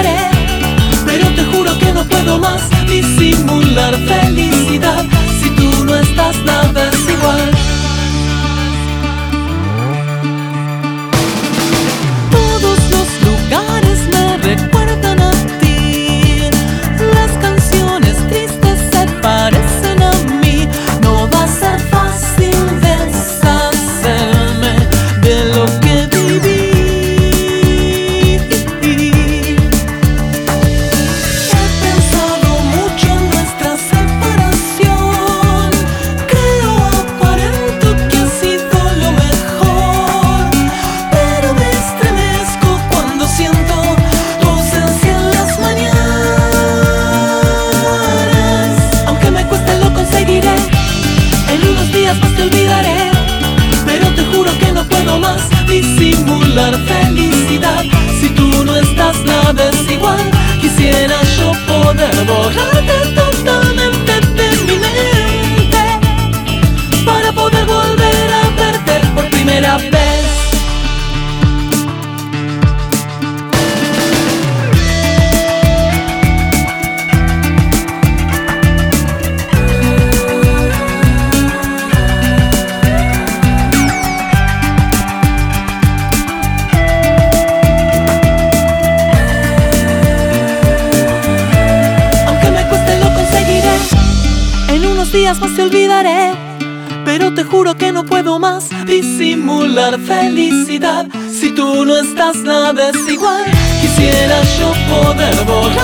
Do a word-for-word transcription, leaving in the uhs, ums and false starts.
olvidaré, pero te juro que no puedo más disimular felicidad. Si tú no estás, nada es igual. Todos los lugares me recuerdan a ti, las canciones tristes se parecen a mí. No va a ser fácil deshacerme de lo que viví. He pensado mucho en nuestra separación, creo aparento que ha sido lo mejor, pero me estremezco cuando siento tu ausencia en las mañanas. Aunque me cueste lo conseguiré, en unos días más te olvidaré, pero te juro que no puedo más disimular felicidad. Si tú no estás, nada es igual. Quisiera yo poder borrarte totalmente de mi mente, para poder volver a verte por primera vez. Días más te olvidaré, pero te juro que no puedo más disimular felicidad. Si tú no estás, nada es igual. Quisiera yo poder borrar